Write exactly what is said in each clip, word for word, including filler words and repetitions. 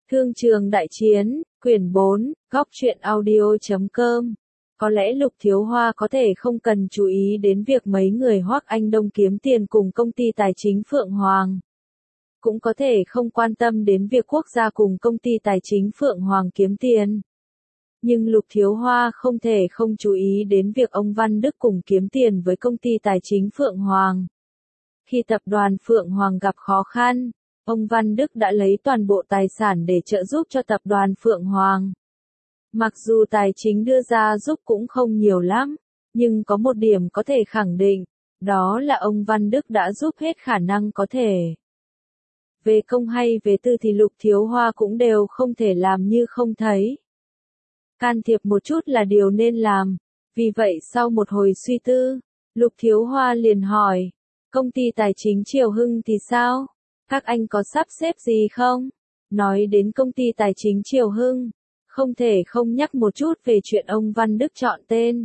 Thương trường đại chiến, quyển bốn, góc truyện audio chấm com. Có lẽ Lục Thiếu Hoa có thể không cần chú ý đến việc mấy người Hoắc Anh Đông kiếm tiền cùng công ty tài chính Phượng Hoàng. Cũng có thể không quan tâm đến việc quốc gia cùng công ty tài chính Phượng Hoàng kiếm tiền. Nhưng Lục Thiếu Hoa không thể không chú ý đến việc ông Văn Đức cùng kiếm tiền với công ty tài chính Phượng Hoàng. Khi tập đoàn Phượng Hoàng gặp khó khăn, ông Văn Đức đã lấy toàn bộ tài sản để trợ giúp cho tập đoàn Phượng Hoàng. Mặc dù tài chính đưa ra giúp cũng không nhiều lắm, nhưng có một điểm có thể khẳng định, đó là ông Văn Đức đã giúp hết khả năng có thể. Về công hay về tư thì Lục Thiếu Hoa cũng đều không thể làm như không thấy. Can thiệp một chút là điều nên làm, vì vậy sau một hồi suy tư, Lục Thiếu Hoa liền hỏi, công ty tài chính Triều Hưng thì sao? Các anh có sắp xếp gì không? Nói đến công ty tài chính Triều Hưng, không thể không nhắc một chút về chuyện ông Văn Đức chọn tên.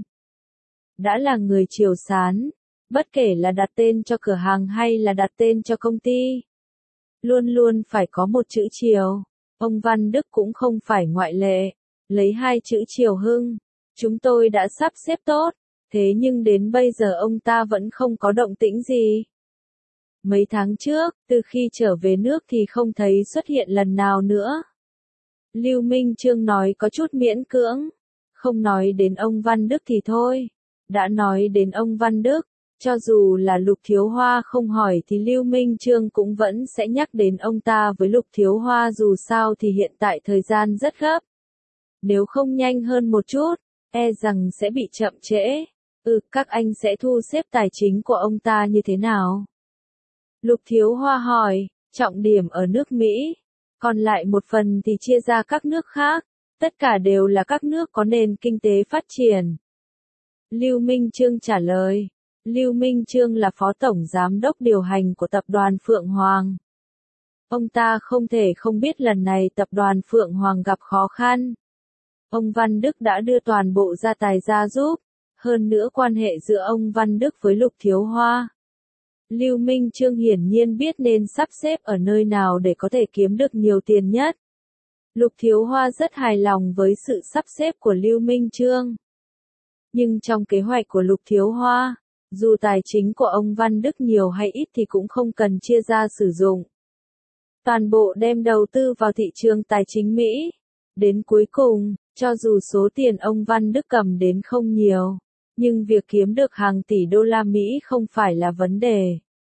Đã là người Triều Sán, bất kể là đặt tên cho cửa hàng hay là đặt tên cho công ty, luôn luôn phải có một chữ Triều. Ông Văn Đức cũng không phải ngoại lệ, lấy hai chữ Triều Hưng. Chúng tôi đã sắp xếp tốt, thế nhưng đến bây giờ ông ta vẫn không có động tĩnh gì. Mấy tháng trước, từ khi trở về nước thì không thấy xuất hiện lần nào nữa. Lưu Minh Chương nói có chút miễn cưỡng. Không nói đến ông Văn Đức thì thôi. Đã nói đến ông Văn Đức, cho dù là Lục Thiếu Hoa không hỏi thì Lưu Minh Chương cũng vẫn sẽ nhắc đến ông ta với Lục Thiếu Hoa, dù sao thì hiện tại thời gian rất gấp. Nếu không nhanh hơn một chút, e rằng sẽ bị chậm trễ. Ừ, các anh sẽ thu xếp tài chính của ông ta như thế nào? Lục Thiếu Hoa hỏi, trọng điểm ở nước Mỹ, còn lại một phần thì chia ra các nước khác, tất cả đều là các nước có nền kinh tế phát triển. Lưu Minh Chương trả lời, Lưu Minh Chương là phó tổng giám đốc điều hành của tập đoàn Phượng Hoàng. Ông ta không thể không biết lần này tập đoàn Phượng Hoàng gặp khó khăn. Ông Văn Đức đã đưa toàn bộ gia tài ra giúp, hơn nữa quan hệ giữa ông Văn Đức với Lục Thiếu Hoa. Lưu Minh Chương hiển nhiên biết nên sắp xếp ở nơi nào để có thể kiếm được nhiều tiền nhất. Lục Thiếu Hoa rất hài lòng với sự sắp xếp của Lưu Minh Chương. Nhưng trong kế hoạch của Lục Thiếu Hoa, dù tài chính của ông Văn Đức nhiều hay ít thì cũng không cần chia ra sử dụng. Toàn bộ đem đầu tư vào thị trường tài chính Mỹ. Đến cuối cùng, cho dù số tiền ông Văn Đức cầm đến không nhiều, nhưng việc kiếm được hàng tỷ đô la Mỹ không phải là vấn đề.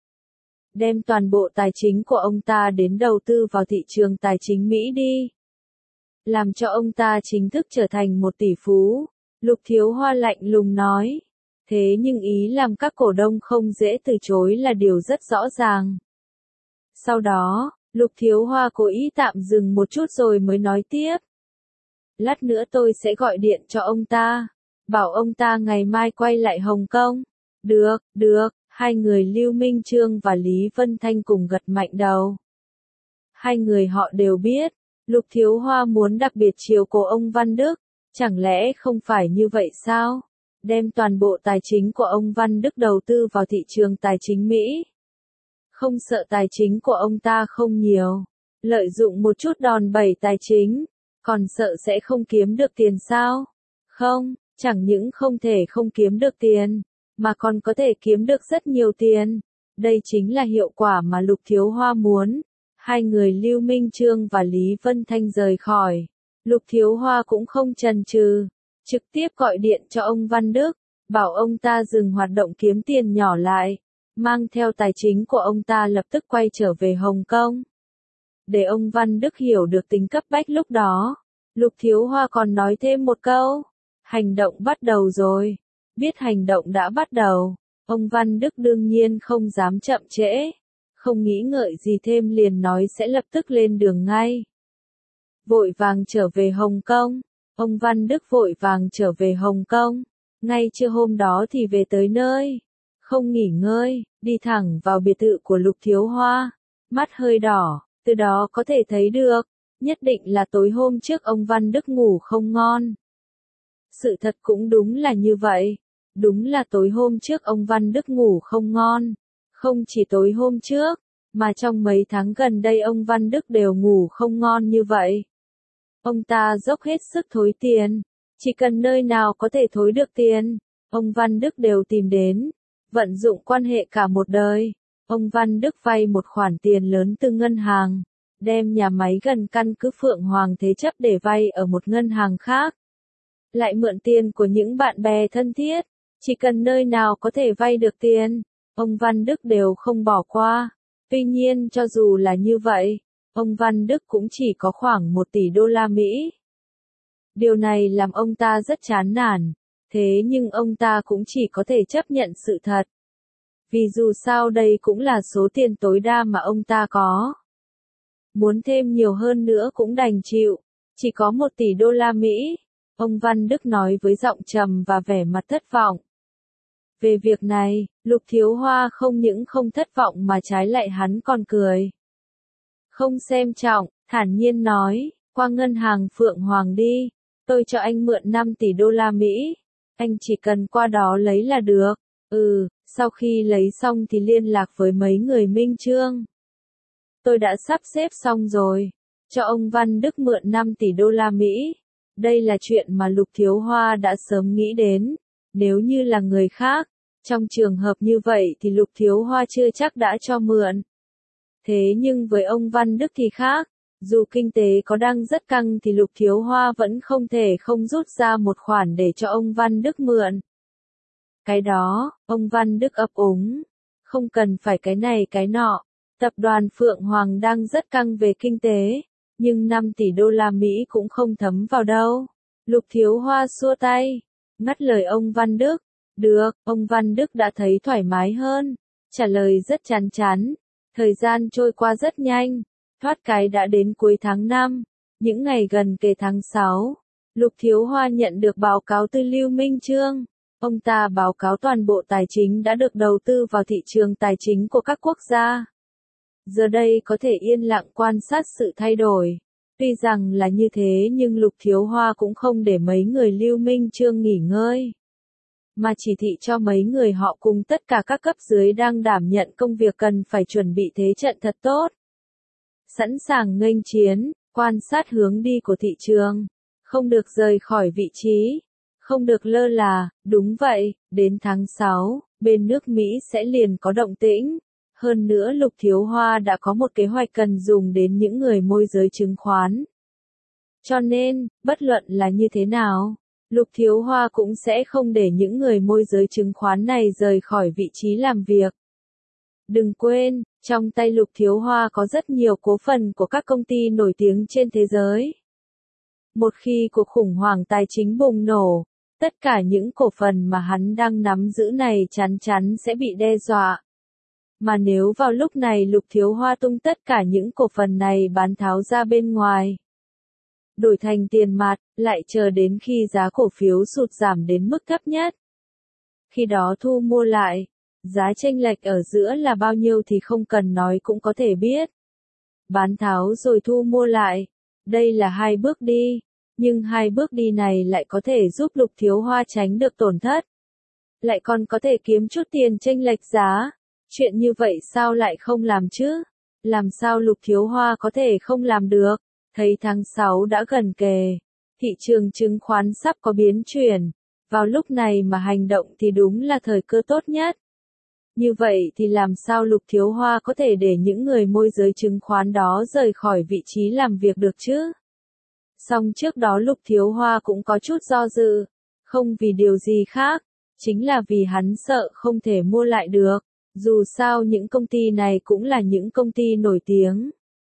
Đem toàn bộ tài chính của ông ta đến đầu tư vào thị trường tài chính Mỹ đi. Làm cho ông ta chính thức trở thành một tỷ phú. Lục Thiếu Hoa lạnh lùng nói. Thế nhưng ý làm các cổ đông không dễ từ chối là điều rất rõ ràng. Sau đó, Lục Thiếu Hoa cố ý tạm dừng một chút rồi mới nói tiếp. Lát nữa tôi sẽ gọi điện cho ông ta, bảo ông ta ngày mai quay lại Hồng Kông. Được, được, hai người Lưu Minh Chương và Lý Vân Thanh cùng gật mạnh đầu. Hai người họ đều biết, Lục Thiếu Hoa muốn đặc biệt chiều cố ông Văn Đức, chẳng lẽ không phải như vậy sao? Đem toàn bộ tài chính của ông Văn Đức đầu tư vào thị trường tài chính Mỹ. Không sợ tài chính của ông ta không nhiều, lợi dụng một chút đòn bẩy tài chính, còn sợ sẽ không kiếm được tiền sao? Không, chẳng những không thể không kiếm được tiền, mà còn có thể kiếm được rất nhiều tiền. Đây chính là hiệu quả mà Lục Thiếu Hoa muốn. Hai người Lưu Minh Chương và Lý Vân Thanh rời khỏi. Lục Thiếu Hoa cũng không chần chừ, trực tiếp gọi điện cho ông Văn Đức, bảo ông ta dừng hoạt động kiếm tiền nhỏ lại, mang theo tài chính của ông ta lập tức quay trở về Hồng Kông. Để ông Văn Đức hiểu được tính cấp bách lúc đó, Lục Thiếu Hoa còn nói thêm một câu, hành động bắt đầu rồi. Biết hành động đã bắt đầu, ông Văn Đức đương nhiên không dám chậm trễ, không nghĩ ngợi gì thêm liền nói sẽ lập tức lên đường ngay. Vội vàng trở về Hồng Kông, ông Văn Đức vội vàng trở về Hồng Kông, ngay trưa hôm đó thì về tới nơi, không nghỉ ngơi, đi thẳng vào biệt thự của Lục Thiếu Hoa, mắt hơi đỏ, từ đó có thể thấy được, nhất định là tối hôm trước ông Văn Đức ngủ không ngon. Sự thật cũng đúng là như vậy, đúng là tối hôm trước ông Văn Đức ngủ không ngon, không chỉ tối hôm trước, Mà trong mấy tháng gần đây ông Văn Đức đều ngủ không ngon như vậy. Ông ta dốc hết sức thối tiền. Chỉ cần nơi nào có thể thối được tiền, ông Văn Đức đều tìm đến. Vận dụng quan hệ cả một đời, ông Văn Đức vay một khoản tiền lớn từ ngân hàng, đem nhà máy gần căn cứ Phượng Hoàng thế chấp để vay ở một ngân hàng khác. Lại mượn tiền của những bạn bè thân thiết, chỉ cần nơi nào có thể vay được tiền, ông Văn Đức đều không bỏ qua. Tuy nhiên cho dù là như vậy, ông Văn Đức cũng chỉ có khoảng một tỷ đô la Mỹ. Điều này làm ông ta rất chán nản, thế nhưng ông ta cũng chỉ có thể chấp nhận sự thật. Vì dù sao đây cũng là số tiền tối đa mà ông ta có. Muốn thêm nhiều hơn nữa cũng đành chịu, chỉ có một tỷ đô la Mỹ, ông Văn Đức nói với giọng trầm và vẻ mặt thất vọng. Về việc này, Lục Thiếu Hoa không những không thất vọng mà trái lại hắn còn cười. Không xem trọng, thản nhiên nói, qua ngân hàng Phượng Hoàng đi, tôi cho anh mượn năm tỷ đô la Mỹ, anh chỉ cần qua đó lấy là được. Ừ, sau khi lấy xong thì liên lạc với mấy người Minh Chương. Tôi đã sắp xếp xong rồi, cho ông Văn Đức mượn năm tỷ đô la Mỹ. Đây là chuyện mà Lục Thiếu Hoa đã sớm nghĩ đến, nếu như là người khác, trong trường hợp như vậy thì Lục Thiếu Hoa chưa chắc đã cho mượn. Thế nhưng với ông Văn Đức thì khác, dù kinh tế có đang rất căng thì Lục Thiếu Hoa vẫn không thể không rút ra một khoản để cho ông Văn Đức mượn. Cái đó, ông Văn Đức ấp úng, không cần phải cái này cái nọ, tập đoàn Phượng Hoàng đang rất căng về kinh tế, nhưng năm tỷ đô la Mỹ cũng không thấm vào đâu. Lục Thiếu Hoa xua tay, ngắt lời ông Văn Đức. Được, ông Văn Đức đã thấy thoải mái hơn, trả lời rất chán chán. Thời gian trôi qua rất nhanh, thoát cái đã đến cuối tháng năm, những ngày gần kề tháng sáu. Lục Thiếu Hoa nhận được báo cáo từ Lưu Minh Chương. Ông ta báo cáo toàn bộ tài chính đã được đầu tư vào thị trường tài chính của các quốc gia. Giờ đây có thể yên lặng quan sát sự thay đổi. Tuy rằng là như thế nhưng Lục Thiếu Hoa cũng không để mấy người Lưu Minh Chương nghỉ ngơi, mà chỉ thị cho mấy người họ cùng tất cả các cấp dưới đang đảm nhận công việc cần phải chuẩn bị thế trận thật tốt. Sẵn sàng nghênh chiến, quan sát hướng đi của thị trường, không được rời khỏi vị trí, không được lơ là. Đúng vậy, đến tháng sáu, bên nước Mỹ sẽ liền có động tĩnh. Hơn nữa Lục Thiếu Hoa đã có một kế hoạch cần dùng đến những người môi giới chứng khoán. Cho nên, bất luận là như thế nào, Lục Thiếu Hoa cũng sẽ không để những người môi giới chứng khoán này rời khỏi vị trí làm việc. Đừng quên, trong tay Lục Thiếu Hoa có rất nhiều cổ phần của các công ty nổi tiếng trên thế giới. Một khi cuộc khủng hoảng tài chính bùng nổ, tất cả những cổ phần mà hắn đang nắm giữ này chắn chắn sẽ bị đe dọa. Mà nếu vào lúc này Lục Thiếu Hoa tung tất cả những cổ phần này bán tháo ra bên ngoài, đổi thành tiền mặt, lại chờ đến khi giá cổ phiếu sụt giảm đến mức thấp nhất. Khi đó thu mua lại, giá chênh lệch ở giữa là bao nhiêu thì không cần nói cũng có thể biết. Bán tháo rồi thu mua lại, đây là hai bước đi, nhưng hai bước đi này lại có thể giúp Lục Thiếu Hoa tránh được tổn thất. Lại còn có thể kiếm chút tiền chênh lệch giá. Chuyện như vậy sao lại không làm chứ? Làm sao Lục Thiếu Hoa có thể không làm được? Thấy tháng sáu đã gần kề, thị trường chứng khoán sắp có biến chuyển, vào lúc này mà hành động thì đúng là thời cơ tốt nhất. Như vậy thì làm sao Lục Thiếu Hoa có thể để những người môi giới chứng khoán đó rời khỏi vị trí làm việc được chứ? Song trước đó Lục Thiếu Hoa cũng có chút do dự, không vì điều gì khác, chính là vì hắn sợ không thể mua lại được. Dù sao những công ty này cũng là những công ty nổi tiếng.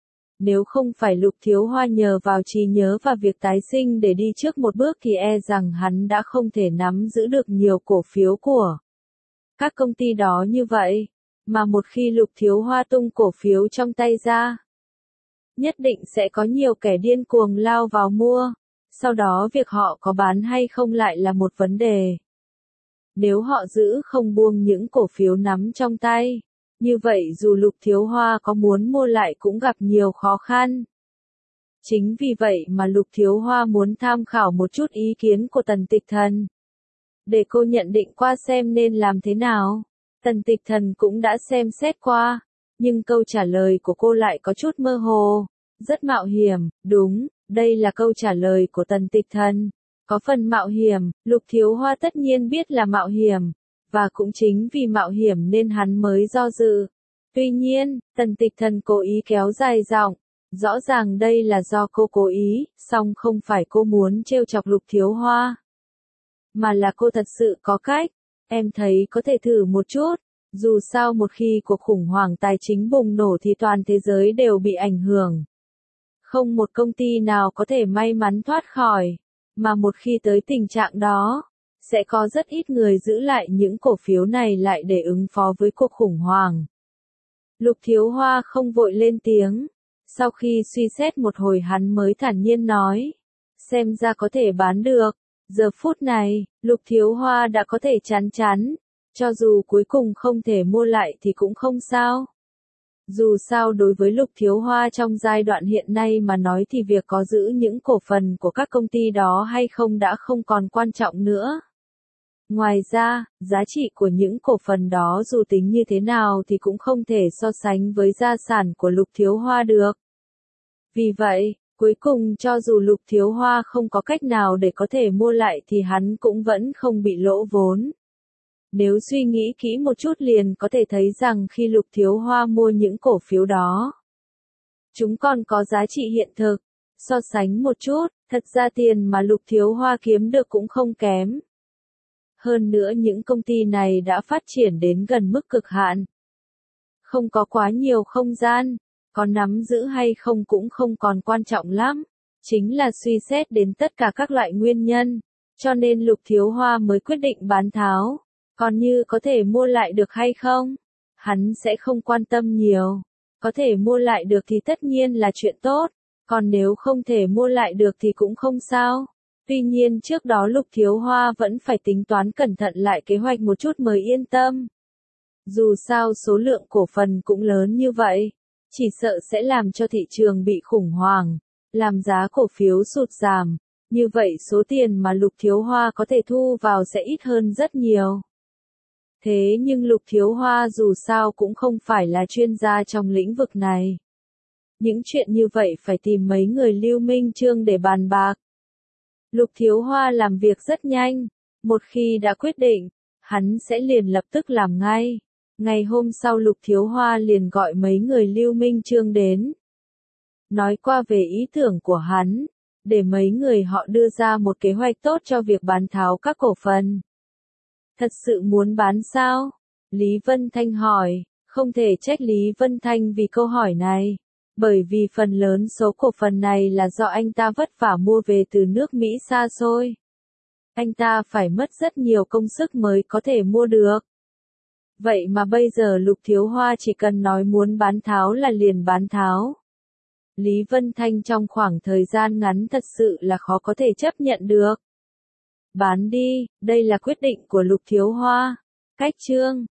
Nếu không phải Lục Thiếu Hoa nhờ vào trí nhớ và việc tái sinh để đi trước một bước thì e rằng hắn đã không thể nắm giữ được nhiều cổ phiếu của các công ty đó như vậy. Mà một khi Lục Thiếu Hoa tung cổ phiếu trong tay ra, nhất định sẽ có nhiều kẻ điên cuồng lao vào mua. Sau đó việc họ có bán hay không lại là một vấn đề. Nếu họ giữ không buông những cổ phiếu nắm trong tay, như vậy dù Lục Thiếu Hoa có muốn mua lại cũng gặp nhiều khó khăn. Chính vì vậy mà Lục Thiếu Hoa muốn tham khảo một chút ý kiến của Tần Tịch Thần, để cô nhận định qua xem nên làm thế nào. Tần Tịch Thần cũng đã xem xét qua, Nhưng câu trả lời của cô lại có chút mơ hồ. Rất mạo hiểm, đúng, đây là câu trả lời của Tần Tịch Thần. Có phần mạo hiểm, Lục Thiếu Hoa tất nhiên biết là mạo hiểm. Và cũng chính vì mạo hiểm nên hắn mới do dự. Tuy nhiên, Tần Tịch Thần cố ý kéo dài giọng. Rõ ràng đây là do cô cố ý, song không phải cô muốn trêu chọc Lục Thiếu Hoa. Mà là cô thật sự có cách. Em thấy có thể thử một chút. Dù sao một khi cuộc khủng hoảng tài chính bùng nổ thì toàn thế giới đều bị ảnh hưởng. Không một công ty nào có thể may mắn thoát khỏi. Mà một khi tới tình trạng đó, sẽ có rất ít người giữ lại những cổ phiếu này lại để ứng phó với cuộc khủng hoảng. Lục Thiếu Hoa không vội lên tiếng. Sau khi suy xét một hồi hắn mới thản nhiên nói. Xem ra có thể bán được. Giờ phút này, Lục Thiếu Hoa đã có thể chán chán. Cho dù cuối cùng không thể mua lại thì cũng không sao. Dù sao đối với Lục Thiếu Hoa trong giai đoạn hiện nay mà nói thì việc có giữ những cổ phần của các công ty đó hay không đã không còn quan trọng nữa. Ngoài ra, giá trị của những cổ phần đó dù tính như thế nào thì cũng không thể so sánh với gia sản của Lục Thiếu Hoa được. Vì vậy, cuối cùng cho dù Lục Thiếu Hoa không có cách nào để có thể mua lại thì hắn cũng vẫn không bị lỗ vốn. Nếu suy nghĩ kỹ một chút liền có thể thấy rằng khi Lục Thiếu Hoa mua những cổ phiếu đó, chúng còn có giá trị hiện thực. So sánh một chút, thật ra tiền mà Lục Thiếu Hoa kiếm được cũng không kém. Hơn nữa những công ty này đã phát triển đến gần mức cực hạn. Không có quá nhiều không gian, có nắm giữ hay không cũng không còn quan trọng lắm. Chính là suy xét đến tất cả các loại nguyên nhân, cho nên Lục Thiếu Hoa mới quyết định bán tháo. Còn như có thể mua lại được hay không, hắn sẽ không quan tâm nhiều. Có thể mua lại được thì tất nhiên là chuyện tốt, còn nếu không thể mua lại được thì cũng không sao. Tuy nhiên trước đó Lục Thiếu Hoa vẫn phải tính toán cẩn thận lại kế hoạch một chút mới yên tâm. Dù sao số lượng cổ phần cũng lớn như vậy, chỉ sợ sẽ làm cho thị trường bị khủng hoảng, làm giá cổ phiếu sụt giảm. Như vậy số tiền mà Lục Thiếu Hoa có thể thu vào sẽ ít hơn rất nhiều. Thế nhưng Lục Thiếu Hoa dù sao cũng không phải là chuyên gia trong lĩnh vực này. Những chuyện như vậy phải tìm mấy người Lưu Minh Chương để bàn bạc. Lục Thiếu Hoa làm việc rất nhanh. Một khi đã quyết định, hắn sẽ liền lập tức làm ngay. Ngày hôm sau Lục Thiếu Hoa liền gọi mấy người Lưu Minh Chương đến. Nói qua về ý tưởng của hắn, để mấy người họ đưa ra một kế hoạch tốt cho việc bán tháo các cổ phần. Thật sự muốn bán sao? Lý Vân Thanh hỏi, không thể trách Lý Vân Thanh vì câu hỏi này. Bởi vì phần lớn số cổ phần này là do anh ta vất vả mua về từ nước Mỹ xa xôi. Anh ta phải mất rất nhiều công sức mới có thể mua được. Vậy mà bây giờ Lục Thiếu Hoa chỉ cần nói muốn bán tháo là liền bán tháo. Lý Vân Thanh trong khoảng thời gian ngắn thật sự là khó có thể chấp nhận được. Bán đi, đây là quyết định của Lục Thiếu Hoa. Cách chương